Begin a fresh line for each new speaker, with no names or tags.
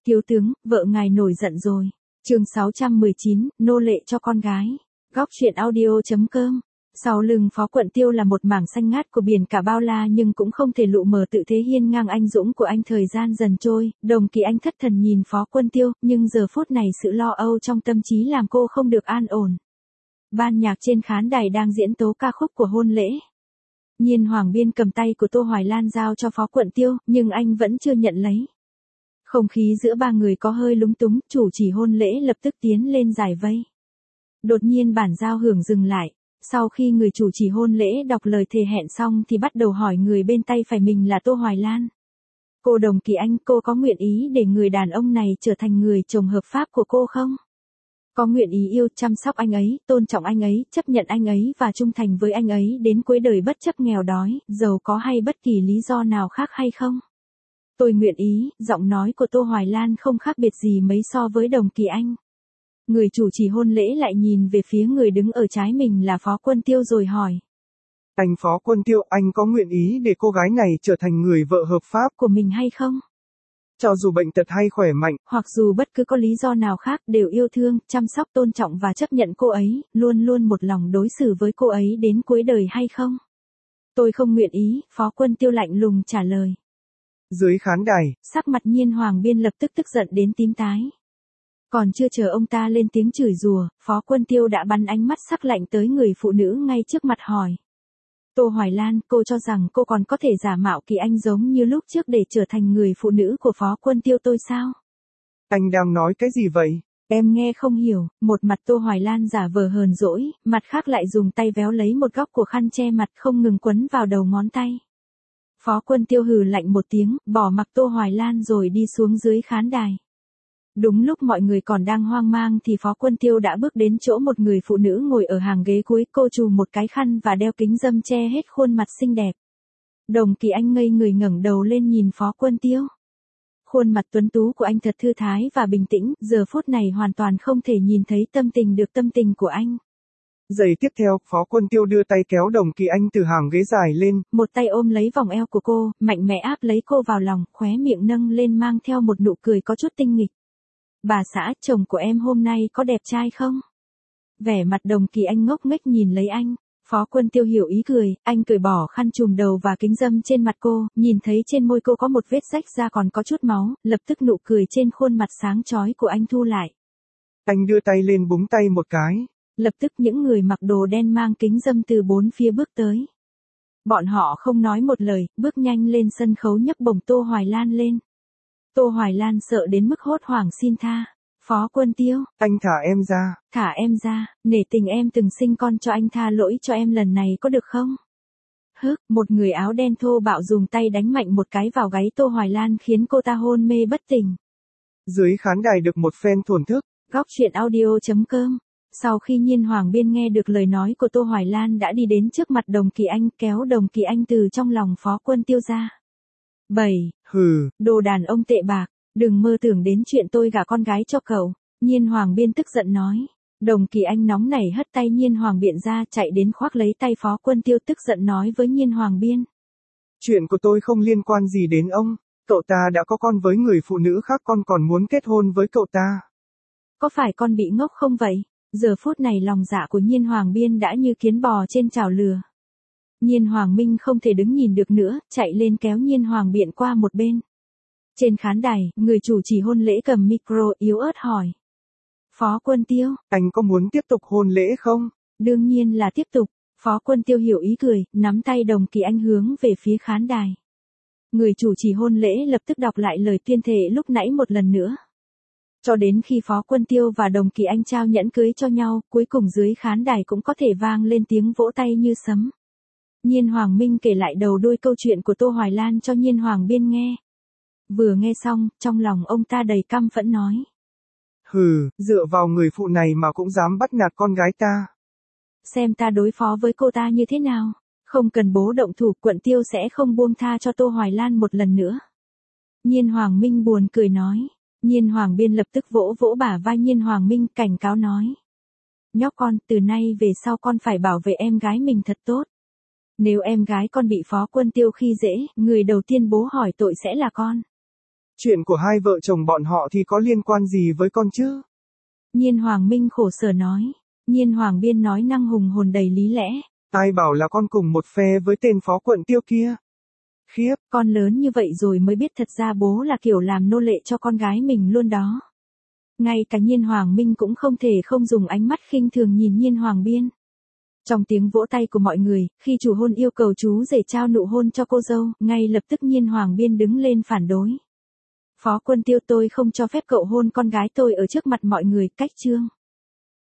Thiếu tướng, vợ ngài nổi giận rồi. Chương 619, nô lệ cho con gái. Góc truyện audio.com. Sau lưng Phó Quận Tiêu là một mảng xanh ngát của biển cả bao la, nhưng cũng không thể lụ mờ tự thế hiên ngang anh dũng của anh. Thời gian dần trôi, Đồng Kỳ Anh thất thần nhìn Phó Quân Tiêu, nhưng giờ phút này sự lo âu trong tâm trí làm cô không được an ổn. Ban nhạc trên khán đài đang diễn tấu ca khúc của hôn lễ. Nhiên Hoàng Biên cầm tay của Tô Hoài Lan giao cho Phó Quận Tiêu, nhưng anh vẫn chưa nhận lấy. Không khí giữa ba người có hơi lúng túng, chủ trì hôn lễ lập tức tiến lên giải vây. Đột nhiên bản giao hưởng dừng lại, sau khi người chủ trì hôn lễ đọc lời thề hẹn xong thì bắt đầu hỏi người bên tay phải mình là Tô Hoài Lan. Cô Đồng Kỳ Anh, cô có nguyện ý để người đàn ông này trở thành người chồng hợp pháp của cô không? Có nguyện ý yêu, chăm sóc anh ấy, tôn trọng anh ấy, chấp nhận anh ấy và trung thành với anh ấy đến cuối đời bất chấp nghèo đói, giàu có hay bất kỳ lý do nào khác hay không? Tôi nguyện ý. Giọng nói của Tô Hoài Lan không khác biệt gì mấy so với Đồng Kỳ Anh. Người chủ trì hôn lễ lại nhìn về phía người đứng ở trái mình là Phó Quân Tiêu rồi hỏi.
Anh Phó Quân Tiêu, anh có nguyện ý để cô gái này trở thành người vợ hợp pháp
của mình hay không?
Cho dù bệnh tật hay khỏe mạnh,
hoặc dù bất cứ có lý do nào khác, đều yêu thương, chăm sóc, tôn trọng và chấp nhận cô ấy, luôn luôn một lòng đối xử với cô ấy đến cuối đời hay không? Tôi không nguyện ý, Phó Quân Tiêu lạnh lùng trả lời.
Dưới khán đài,
sắc mặt Nhiên Hoàng Biên lập tức tức giận đến tím tái. Còn chưa chờ ông ta lên tiếng chửi rủa, Phó Quân Tiêu đã bắn ánh mắt sắc lạnh tới người phụ nữ ngay trước mặt hỏi. Tô Hoài Lan, cô cho rằng cô còn có thể giả mạo Kỳ Anh giống như lúc trước để trở thành người phụ nữ của Phó Quân Tiêu tôi sao?
Anh đang nói cái gì vậy?
Em nghe không hiểu. Một mặt Tô Hoài Lan giả vờ hờn dỗi, mặt khác lại dùng tay véo lấy một góc của khăn che mặt không ngừng quấn vào đầu ngón tay. Phó Quân Tiêu hừ lạnh một tiếng, bỏ mặc Tô Hoài Lan rồi đi xuống dưới khán đài. Đúng lúc mọi người còn đang hoang mang thì Phó Quân Tiêu đã bước đến chỗ một người phụ nữ ngồi ở hàng ghế cuối, cô trùm một cái khăn và đeo kính râm che hết khuôn mặt xinh đẹp. Đồng Kỳ Anh ngây người ngẩng đầu lên nhìn Phó Quân Tiêu. Khuôn mặt tuấn tú của anh thật thư thái và bình tĩnh, giờ phút này hoàn toàn không thể nhìn thấy tâm tình của anh.
Giây tiếp theo, Phó Quân Tiêu đưa tay kéo Đồng Kỳ Anh từ hàng ghế dài lên.
Một tay ôm lấy vòng eo của cô, mạnh mẽ áp lấy cô vào lòng, khóe miệng nâng lên mang theo một nụ cười có chút tinh nghịch. Bà xã, chồng của em hôm nay có đẹp trai không? Vẻ mặt Đồng Kỳ Anh ngốc nghếch nhìn lấy anh. Phó Quân Tiêu hiểu ý cười, anh cởi bỏ khăn trùm đầu và kính râm trên mặt cô, nhìn thấy trên môi cô có một vết rách ra còn có chút máu, lập tức nụ cười trên khuôn mặt sáng chói của anh thu lại.
Anh đưa tay lên búng tay một cái.
Lập tức những người mặc đồ đen mang kính râm từ bốn phía bước tới. Bọn họ không nói một lời, bước nhanh lên sân khấu nhấc bổng Tô Hoài Lan lên. Tô Hoài Lan sợ đến mức hốt hoảng xin tha. Phó Quân Tiêu,
anh thả em ra.
Thả em ra, nể tình em từng sinh con cho anh, tha lỗi cho em lần này có được không? Một người áo đen thô bạo dùng tay đánh mạnh một cái vào gáy Tô Hoài Lan khiến cô ta hôn mê bất tỉnh.
Dưới khán đài được một phen thổn thức.
Góc truyện audio.com. Sau khi Nhiên Hoàng Biên nghe được lời nói của Tô Hoài Lan đã đi đến trước mặt Đồng Kỳ Anh, kéo Đồng Kỳ Anh từ trong lòng Phó Quân Tiêu ra. 7.
Hừ.
Đồ đàn ông tệ bạc, đừng mơ tưởng đến chuyện tôi gả con gái cho cậu. Nhiên Hoàng Biên tức giận nói. Đồng Kỳ Anh nóng nảy hất tay Nhiên Hoàng Biện ra, chạy đến khoác lấy tay Phó Quân Tiêu, tức giận nói với Nhiên Hoàng Biên.
Chuyện của tôi không liên quan gì đến ông. Cậu ta đã có con với người phụ nữ khác, con còn muốn kết hôn với cậu ta.
Có phải con bị ngốc không vậy? Giờ phút này lòng dạ của Nhiên Hoàng Biên đã như kiến bò trên chảo lửa. Nhiên Hoàng Minh không thể đứng nhìn được nữa, chạy lên kéo Nhiên Hoàng Biện qua một bên. Trên khán đài, người chủ trì hôn lễ cầm micro yếu ớt hỏi. Phó Quân Tiêu,
anh có muốn tiếp tục hôn lễ không?
Đương nhiên là tiếp tục. Phó Quân Tiêu hiểu ý cười, nắm tay Đồng Kỳ Anh hướng về phía khán đài. Người chủ trì hôn lễ lập tức đọc lại lời tuyên thệ lúc nãy một lần nữa. Cho đến khi Phó Quân Tiêu và Đồng Kỳ Anh trao nhẫn cưới cho nhau, cuối cùng dưới khán đài cũng có thể vang lên tiếng vỗ tay như sấm. Nhiên Hoàng Minh kể lại đầu đuôi câu chuyện của Tô Hoài Lan cho Nhiên Hoàng Biên nghe. Vừa nghe xong, trong lòng ông ta đầy căm phẫn nói.
Hừ, dựa vào người phụ này mà cũng dám bắt nạt con gái ta.
Xem ta đối phó với cô ta như thế nào. Không cần bố động thủ, Quận Tiêu sẽ không buông tha cho Tô Hoài Lan một lần nữa. Nhiên Hoàng Minh buồn cười nói. Nhiên Hoàng Biên lập tức vỗ vỗ bả vai Nhiên Hoàng Minh, cảnh cáo nói. Nhóc con, từ nay về sau con phải bảo vệ em gái mình thật tốt. Nếu em gái con bị Phó Quân Tiêu khi dễ, người đầu tiên bố hỏi tội sẽ là con.
Chuyện của hai vợ chồng bọn họ thì có liên quan gì với con chứ?
Nhiên Hoàng Minh khổ sở nói. Nhiên Hoàng Biên nói năng hùng hồn đầy lý lẽ.
Ai bảo là con cùng một phe với tên phó quận Tiêu kia? Khiếp,
Con lớn như vậy rồi mới biết thật ra bố là kiểu làm nô lệ cho con gái mình luôn đó. Ngay cả Nhiên Hoàng Minh cũng không thể không dùng ánh mắt khinh thường nhìn Nhiên Hoàng Biên. Trong tiếng vỗ tay của mọi người, khi chủ hôn yêu cầu chú rể trao nụ hôn cho cô dâu, ngay lập tức Nhiên Hoàng Biên đứng lên phản đối. Phó Quân Tiêu, tôi không cho phép cậu hôn con gái tôi ở trước mặt mọi người, cách chương.